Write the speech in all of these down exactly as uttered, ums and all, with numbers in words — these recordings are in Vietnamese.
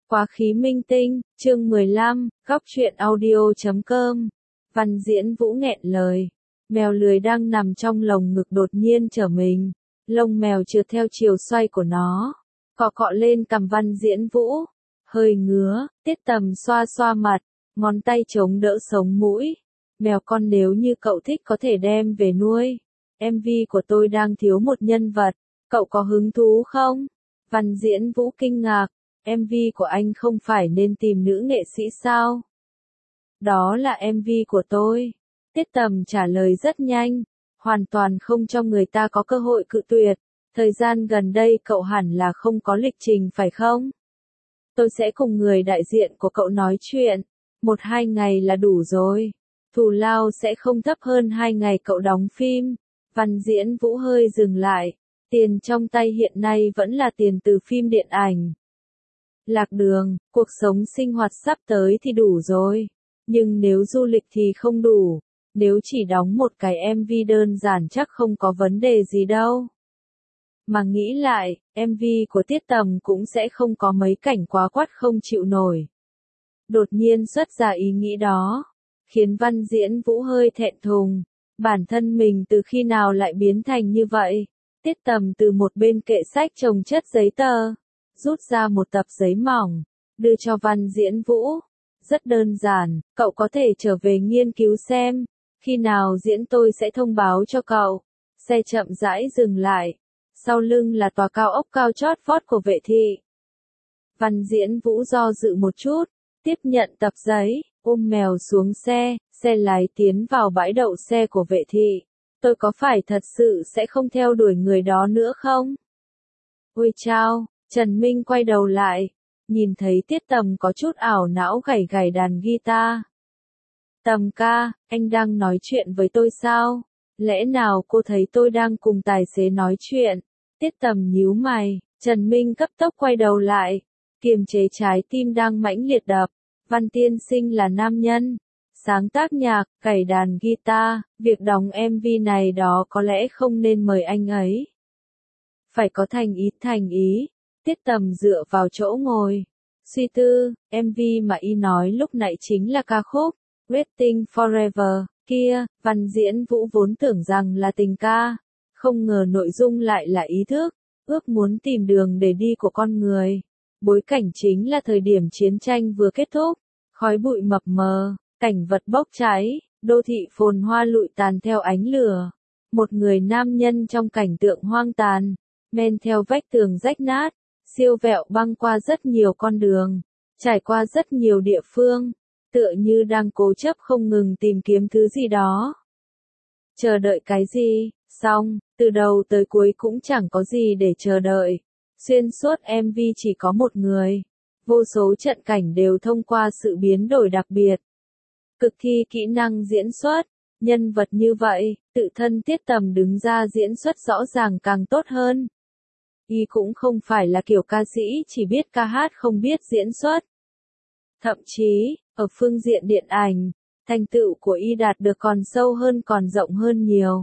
Quá khí minh tinh, chương mười lăm, góc truyện audio chấm com. Văn Diễn Vũ nghẹn lời. Mèo lười đang nằm trong lồng ngực đột nhiên trở mình. Lông mèo trượt theo chiều xoay của nó. Cọ cọ lên cằm Văn Diễn Vũ. Hơi ngứa, Tiết Tầm xoa xoa mặt, ngón tay chống đỡ sống mũi. Mèo con nếu như cậu thích có thể đem về nuôi. em vê của tôi đang thiếu một nhân vật, cậu có hứng thú không? Văn Diễn Vũ kinh ngạc. em vê của anh không phải nên tìm nữ nghệ sĩ sao? Đó là em vê của tôi. Tiết Tầm trả lời rất nhanh, hoàn toàn không cho người ta có cơ hội cự tuyệt. Thời gian gần đây cậu hẳn là không có lịch trình phải không? Tôi sẽ cùng người đại diện của cậu nói chuyện. Một hai ngày là đủ rồi. Thù lao sẽ không thấp hơn hai ngày cậu đóng phim. Văn Diễn Vũ hơi dừng lại. Tiền trong tay hiện nay vẫn là tiền từ phim điện ảnh. Lạc Đường, cuộc sống sinh hoạt sắp tới thì đủ rồi. Nhưng nếu du lịch thì không đủ. Nếu chỉ đóng một cái em vê đơn giản chắc không có vấn đề gì đâu. Mà nghĩ lại, em vê của Tiết Tầm cũng sẽ không có mấy cảnh quá quắt không chịu nổi. Đột nhiên xuất ra ý nghĩ đó, khiến Văn Diễn Vũ hơi thẹn thùng. Bản thân mình từ khi nào lại biến thành như vậy? Tiết Tầm từ một bên kệ sách chồng chất giấy tờ, rút ra một tập giấy mỏng, đưa cho Văn Diễn Vũ. Rất đơn giản, cậu có thể trở về nghiên cứu xem, khi nào diễn tôi sẽ thông báo cho cậu. Xe chậm rãi dừng lại, sau lưng là tòa cao ốc cao chót vót của vệ thị. Văn Diễn Vũ do dự một chút, tiếp nhận tập giấy, ôm mèo xuống xe, xe lái tiến vào bãi đậu xe của vệ thị. Tôi có phải thật sự sẽ không theo đuổi người đó nữa không? Ôi chao! Trần Minh quay đầu lại, nhìn thấy Tiết Tầm có chút ảo não gảy gảy đàn guitar. Tầm ca, anh đang nói chuyện với tôi sao? Lẽ nào cô thấy tôi đang cùng tài xế nói chuyện? Tiết Tầm nhíu mày, Trần Minh cấp tốc quay đầu lại, kiềm chế trái tim đang mãnh liệt đập. Văn tiên sinh là nam nhân, sáng tác nhạc, gảy đàn guitar, việc đóng em vê này đó có lẽ không nên mời anh ấy. Phải có thành ý, thành ý. Tiết Tầm dựa vào chỗ ngồi, suy tư, em vê mà y nói lúc nãy chính là ca khúc Waiting Forever, kia. Văn Diễn Vũ vốn tưởng rằng là tình ca, không ngờ nội dung lại là ý thức, ước muốn tìm đường để đi của con người. Bối cảnh chính là thời điểm chiến tranh vừa kết thúc, khói bụi mập mờ, cảnh vật bốc cháy, đô thị phồn hoa lụi tàn theo ánh lửa. Một người nam nhân trong cảnh tượng hoang tàn, men theo vách tường rách nát, siêu vẹo băng qua rất nhiều con đường, trải qua rất nhiều địa phương, tựa như đang cố chấp không ngừng tìm kiếm thứ gì đó. Chờ đợi cái gì? Xong, từ đầu tới cuối cũng chẳng có gì để chờ đợi. Xuyên suốt em vê chỉ có một người. Vô số trận cảnh đều thông qua sự biến đổi đặc biệt. Cực thi kỹ năng diễn xuất, nhân vật như vậy, tự thân Tiết Tầm đứng ra diễn xuất rõ ràng càng tốt hơn. Y cũng không phải là kiểu ca sĩ chỉ biết ca hát không biết diễn xuất. Thậm chí, ở phương diện điện ảnh, thành tựu của Y đạt được còn sâu hơn còn rộng hơn nhiều.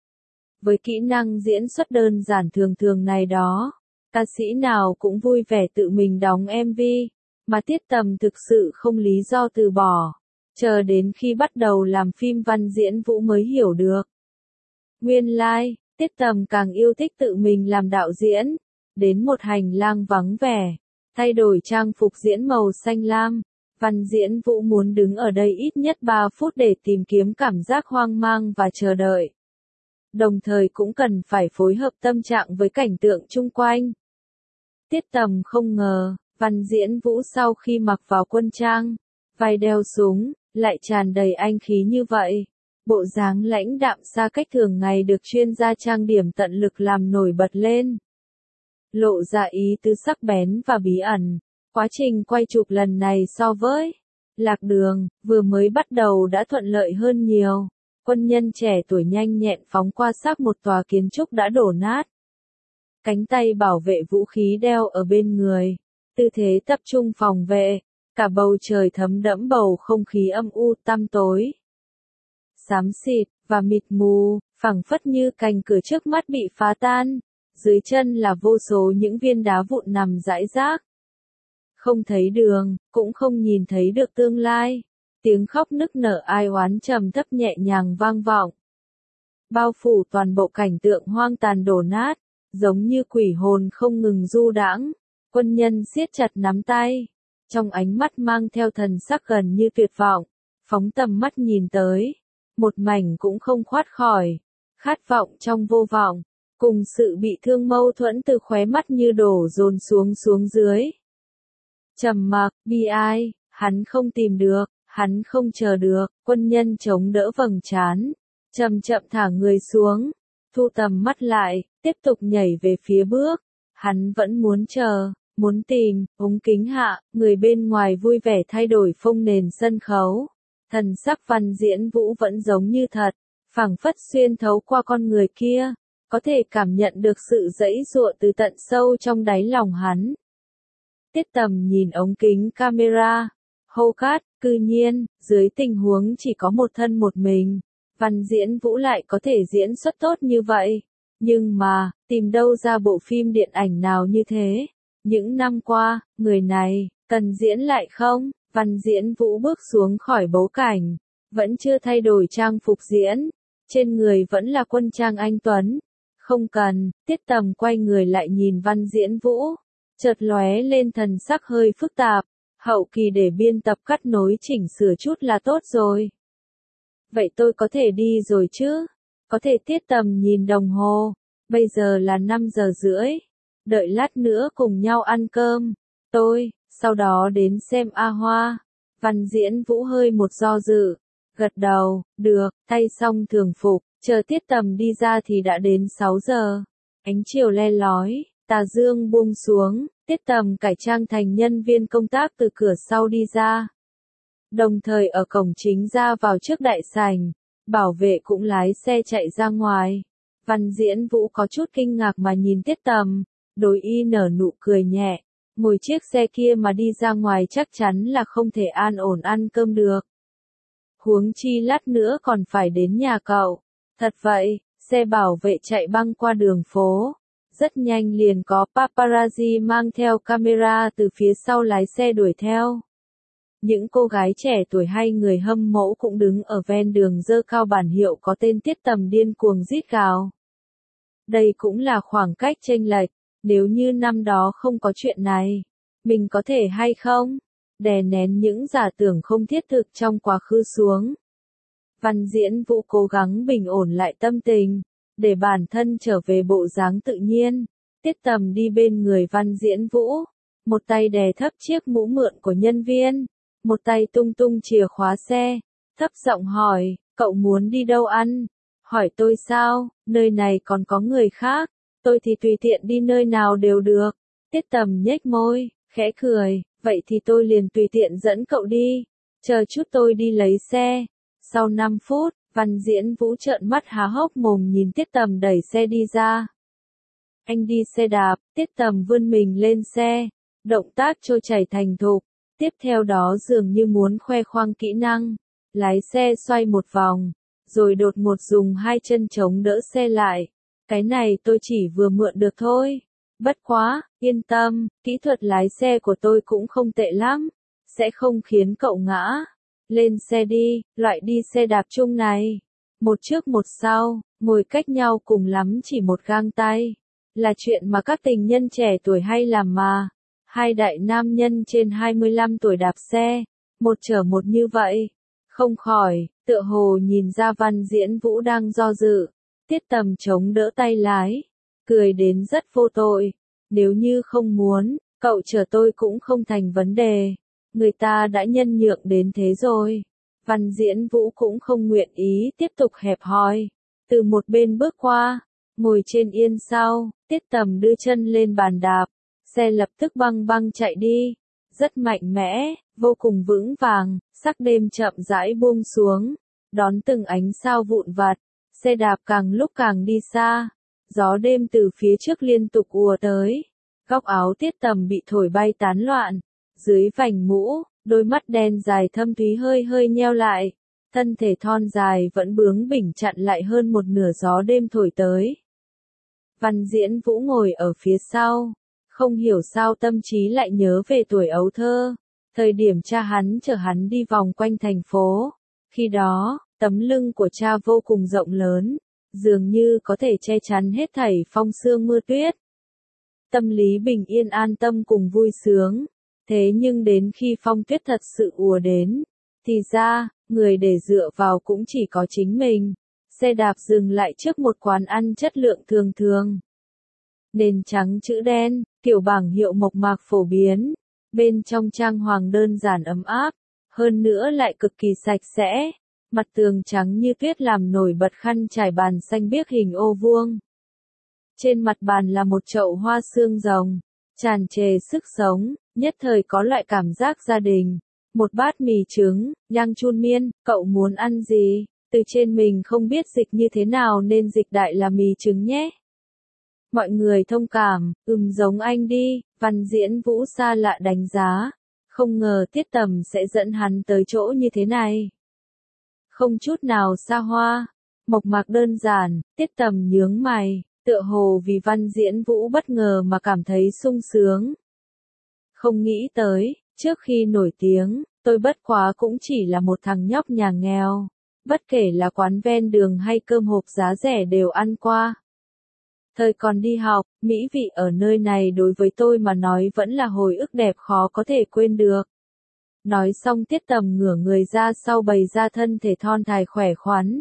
Với kỹ năng diễn xuất đơn giản thường thường này đó, ca sĩ nào cũng vui vẻ tự mình đóng em vê, mà Tiết Tầm thực sự không lý do từ bỏ. Chờ đến khi bắt đầu làm phim Văn Diễn Vũ mới hiểu được. Nguyên lai, like, Tiết Tầm càng yêu thích tự mình làm đạo diễn. Đến một hành lang vắng vẻ, thay đổi trang phục diễn màu xanh lam, Văn Diễn Vũ muốn đứng ở đây ít nhất ba phút để tìm kiếm cảm giác hoang mang và chờ đợi. Đồng thời cũng cần phải phối hợp tâm trạng với cảnh tượng chung quanh. Tiết Tầm không ngờ, Văn Diễn Vũ sau khi mặc vào quân trang, vai đeo súng, lại tràn đầy anh khí như vậy. Bộ dáng lãnh đạm xa cách thường ngày được chuyên gia trang điểm tận lực làm nổi bật lên. Lộ ra ý tứ sắc bén và bí ẩn. Quá trình quay chụp lần này so với Lạc Đường, vừa mới bắt đầu đã thuận lợi hơn nhiều. Quân nhân trẻ tuổi nhanh nhẹn phóng qua xác một tòa kiến trúc đã đổ nát. Cánh tay bảo vệ vũ khí đeo ở bên người. Tư thế tập trung phòng vệ. Cả bầu trời thấm đẫm bầu không khí âm u tăm tối. Xám xịt, và mịt mù, phẳng phất như cành cửa trước mắt bị phá tan. Dưới chân là vô số những viên đá vụn nằm rải rác. Không thấy đường, cũng không nhìn thấy được tương lai. Tiếng khóc nức nở ai oán trầm thấp nhẹ nhàng vang vọng. Bao phủ toàn bộ cảnh tượng hoang tàn đổ nát, giống như quỷ hồn không ngừng du đãng. Quân nhân siết chặt nắm tay, trong ánh mắt mang theo thần sắc gần như tuyệt vọng, phóng tầm mắt nhìn tới, một mảnh cũng không thoát khỏi, khát vọng trong vô vọng, cùng sự bị thương mâu thuẫn từ khóe mắt như đổ dồn xuống xuống dưới. Trầm mặc, bi ai, hắn không tìm được, hắn không chờ được, quân nhân chống đỡ vầng trán, chậm chậm thả người xuống, thu tầm mắt lại, tiếp tục nhảy về phía bước, hắn vẫn muốn chờ. Muốn tìm, ống kính hạ, người bên ngoài vui vẻ thay đổi phông nền sân khấu. Thần sắc Văn Diễn Vũ vẫn giống như thật, phảng phất xuyên thấu qua con người kia, có thể cảm nhận được sự giãy giụa từ tận sâu trong đáy lòng hắn. Tiết Tầm nhìn ống kính camera, hô cát, cư nhiên, dưới tình huống chỉ có một thân một mình, Văn Diễn Vũ lại có thể diễn xuất tốt như vậy. Nhưng mà, tìm đâu ra bộ phim điện ảnh nào như thế? Những năm qua, người này, cần diễn lại không? Văn Diễn Vũ bước xuống khỏi bố cảnh, vẫn chưa thay đổi trang phục diễn, trên người vẫn là quân trang anh tuấn. Không cần, Tiết Tầm quay người lại nhìn Văn Diễn Vũ, chợt lóe lên thần sắc hơi phức tạp, hậu kỳ để biên tập cắt nối chỉnh sửa chút là tốt rồi. Vậy tôi có thể đi rồi chứ? Có thể. Tiết Tầm nhìn đồng hồ, bây giờ là năm giờ rưỡi. Đợi lát nữa cùng nhau ăn cơm, tôi, sau đó đến xem A Hoa. Văn Diễn Vũ hơi một do dự, gật đầu, được, thay xong thường phục, chờ Tiết Tầm đi ra thì đã đến sáu giờ. Ánh chiều le lói, tà dương buông xuống, Tiết Tầm cải trang thành nhân viên công tác từ cửa sau đi ra. Đồng thời ở cổng chính ra vào trước đại sảnh, bảo vệ cũng lái xe chạy ra ngoài. Văn Diễn Vũ có chút kinh ngạc mà nhìn Tiết Tầm. Đối y nở nụ cười nhẹ, ngồi chiếc xe kia mà đi ra ngoài chắc chắn là không thể an ổn ăn cơm được. Huống chi lát nữa còn phải đến nhà cậu. Thật vậy, xe bảo vệ chạy băng qua đường phố. Rất nhanh liền có paparazzi mang theo camera từ phía sau lái xe đuổi theo. Những cô gái trẻ tuổi hay người hâm mộ cũng đứng ở ven đường giơ cao bản hiệu có tên Tiết Tầm điên cuồng rít gào. Đây cũng là khoảng cách chênh lệch. Nếu như năm đó không có chuyện này, mình có thể hay không đè nén những giả tưởng không thiết thực trong quá khứ xuống. Văn Diễn Vũ cố gắng bình ổn lại tâm tình, để bản thân trở về bộ dáng tự nhiên. Tiết Tầm đi bên người Văn Diễn Vũ, một tay đè thấp chiếc mũ mượn của nhân viên, một tay tung tung chìa khóa xe, thấp giọng hỏi, cậu muốn đi đâu ăn? Hỏi tôi sao, nơi này còn có người khác. Tôi thì tùy tiện đi nơi nào đều được. Tiết Tầm nhếch môi, khẽ cười, vậy thì tôi liền tùy tiện dẫn cậu đi. Chờ chút tôi đi lấy xe. Sau năm phút, Văn Diễn Vũ trợn mắt há hốc mồm nhìn Tiết Tầm đẩy xe đi ra. Anh đi xe đạp, Tiết Tầm vươn mình lên xe, động tác trôi chảy thành thục. Tiếp theo đó dường như muốn khoe khoang kỹ năng, lái xe xoay một vòng, rồi đột ngột dùng hai chân chống đỡ xe lại. Cái này tôi chỉ vừa mượn được thôi. Bất quá, yên tâm, kỹ thuật lái xe của tôi cũng không tệ lắm, sẽ không khiến cậu ngã. Lên xe đi, loại đi xe đạp chung này. Một trước một sau, ngồi cách nhau cùng lắm chỉ một gang tay. Là chuyện mà các tình nhân trẻ tuổi hay làm mà. Hai đại nam nhân trên hai mươi lăm tuổi đạp xe, một chở một như vậy. Không khỏi, tựa hồ nhìn ra Văn Diễn Vũ đang do dự. Tiết Tầm chống đỡ tay lái, cười đến rất vô tội. Nếu như không muốn, cậu chở tôi cũng không thành vấn đề. Người ta đã nhân nhượng đến thế rồi. Văn Diễn Vũ cũng không nguyện ý tiếp tục hẹp hòi. Từ một bên bước qua, ngồi trên yên sau, Tiết Tầm đưa chân lên bàn đạp. Xe lập tức băng băng chạy đi. Rất mạnh mẽ, vô cùng vững vàng, sắc đêm chậm rãi buông xuống. Đón từng ánh sao vụn vặt. Xe đạp càng lúc càng đi xa, gió đêm từ phía trước liên tục ùa tới, góc áo Tiết Tầm bị thổi bay tán loạn, dưới vành mũ, đôi mắt đen dài thâm thúy hơi hơi nheo lại, thân thể thon dài vẫn bướng bỉnh chặn lại hơn một nửa gió đêm thổi tới. Văn Diễn Vũ ngồi ở phía sau, Không hiểu sao tâm trí lại nhớ về tuổi ấu thơ, thời điểm cha hắn chở hắn đi vòng quanh thành phố. Khi đó, tấm lưng của cha vô cùng rộng lớn, dường như có thể che chắn hết thảy phong sương mưa tuyết. Tâm lý bình yên an tâm cùng vui sướng. Thế nhưng đến khi phong tuyết thật sự ùa đến, thì ra, người để dựa vào cũng chỉ có chính mình. Xe đạp dừng lại trước một quán ăn chất lượng thường thường. Nền trắng chữ đen, kiểu bảng hiệu mộc mạc phổ biến. Bên trong trang hoàng đơn giản ấm áp, hơn nữa lại cực kỳ sạch sẽ. Mặt tường trắng như tuyết làm nổi bật khăn trải bàn xanh biếc hình ô vuông. Trên mặt bàn là một chậu hoa xương rồng, tràn trề sức sống, nhất thời có loại cảm giác gia đình. Một bát mì trứng, nhang chun miên, cậu muốn ăn gì? Từ trên mình không biết dịch như thế nào nên dịch đại là mì trứng nhé. Mọi người thông cảm, ừm giống anh đi, Văn Diễn Vũ xa lạ đánh giá. Không ngờ Tiết Tầm sẽ dẫn hắn tới chỗ như thế này. Không chút nào xa hoa, mộc mạc đơn giản, Tiết Tầm nhướng mày, tựa hồ vì Văn Diễn Vũ bất ngờ mà cảm thấy sung sướng. Không nghĩ tới, trước khi nổi tiếng, tôi bất quá cũng chỉ là một thằng nhóc nhà nghèo. Bất kể là quán ven đường hay cơm hộp giá rẻ đều ăn qua. Thời còn đi học, mỹ vị ở nơi này đối với tôi mà nói vẫn là hồi ức đẹp khó có thể quên được. Nói xong Tiết Tầm ngửa người ra sau bày ra thân thể thon thài khỏe khoắn.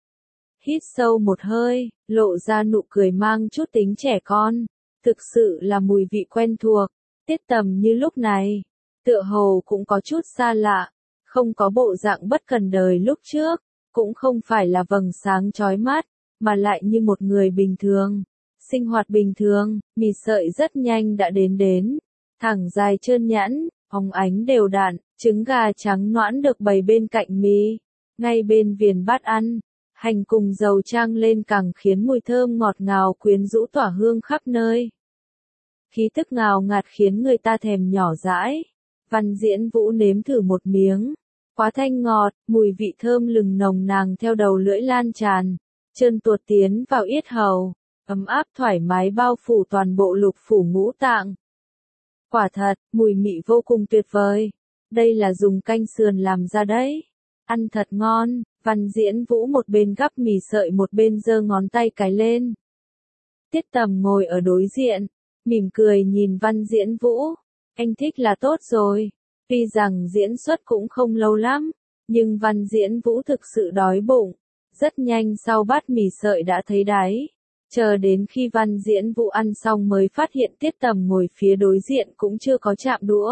Hít sâu một hơi, lộ ra nụ cười mang chút tính trẻ con. Thực sự là mùi vị quen thuộc. Tiết Tầm như lúc này, tựa hồ cũng có chút xa lạ. Không có bộ dạng bất cần đời lúc trước, cũng không phải là vầng sáng chói mắt, mà lại như một người bình thường. Sinh hoạt bình thường, mì sợi rất nhanh đã đến đến. Thẳng dài trơn nhẵn, óng ánh đều đặn, trứng gà trắng noãn được bày bên cạnh mì. Ngay bên viền bát ăn, hành cùng dầu trang lên càng khiến mùi thơm ngọt ngào quyến rũ tỏa hương khắp nơi. Khí tức ngào ngạt khiến người ta thèm nhỏ dãi. Văn Diễn Vũ nếm thử một miếng. Quá thanh ngọt, mùi vị thơm lừng nồng nàn theo đầu lưỡi lan tràn. Trơn tuột tiến vào yết hầu. Ấm áp thoải mái bao phủ toàn bộ lục phủ ngũ tạng. Quả thật, mùi mị vô cùng tuyệt vời. Đây là dùng canh sườn làm ra đấy. Ăn thật ngon. Văn Diễn Vũ một bên gắp mì sợi một bên giơ ngón tay cái lên. Tiết Tầm ngồi ở đối diện, mỉm cười nhìn Văn Diễn Vũ. Anh thích là tốt rồi. Tuy rằng diễn xuất cũng không lâu lắm, nhưng Văn Diễn Vũ thực sự đói bụng. Rất nhanh sau bát mì sợi đã thấy đáy. Chờ đến khi Văn Diễn Vũ ăn xong mới phát hiện Tiết Tầm ngồi phía đối diện cũng chưa có chạm đũa.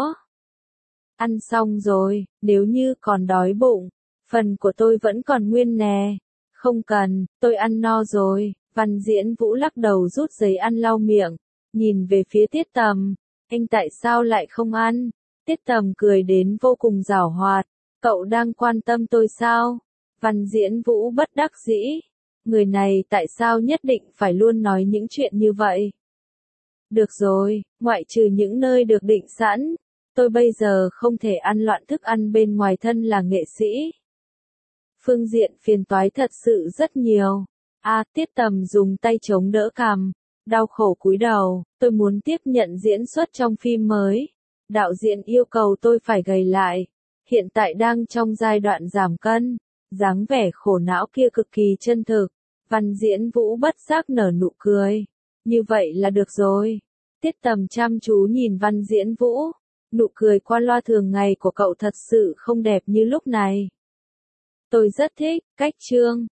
Ăn xong rồi, nếu như còn đói bụng, phần của tôi vẫn còn nguyên nè. Không cần, tôi ăn no rồi. Văn Diễn Vũ lắc đầu rút giấy ăn lau miệng, nhìn về phía Tiết Tầm. Anh tại sao lại không ăn? Tiết Tầm cười đến vô cùng giảo hoạt. Cậu đang quan tâm tôi sao? Văn Diễn Vũ bất đắc dĩ. Người này tại sao nhất định phải luôn nói những chuyện như vậy? Được rồi, ngoại trừ những nơi được định sẵn, tôi bây giờ không thể ăn loạn thức ăn bên ngoài thân là nghệ sĩ. Phương diện phiền toái thật sự rất nhiều. A, Tiết Tầm dùng tay chống đỡ cằm, đau khổ cúi đầu, tôi muốn tiếp nhận diễn xuất trong phim mới. Đạo diễn yêu cầu tôi phải gầy lại. Hiện tại đang trong giai đoạn giảm cân. Dáng vẻ khổ não kia cực kỳ chân thực. Văn Diễn Vũ bất giác nở nụ cười. Như vậy là được rồi. Tiết Tầm chăm chú nhìn Văn Diễn Vũ. Nụ cười qua loa thường ngày của cậu thật sự không đẹp như lúc này. Tôi rất thích cách Trương